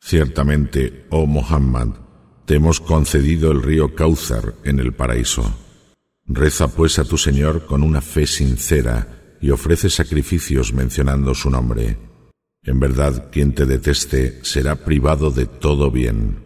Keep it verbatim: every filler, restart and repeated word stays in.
Ciertamente, oh Muhammad, te hemos concedido el río Cáucar en el paraíso. Reza pues a tu Señor con una fe sincera y ofrece sacrificios mencionando su nombre. En verdad, quien te deteste será privado de todo bien.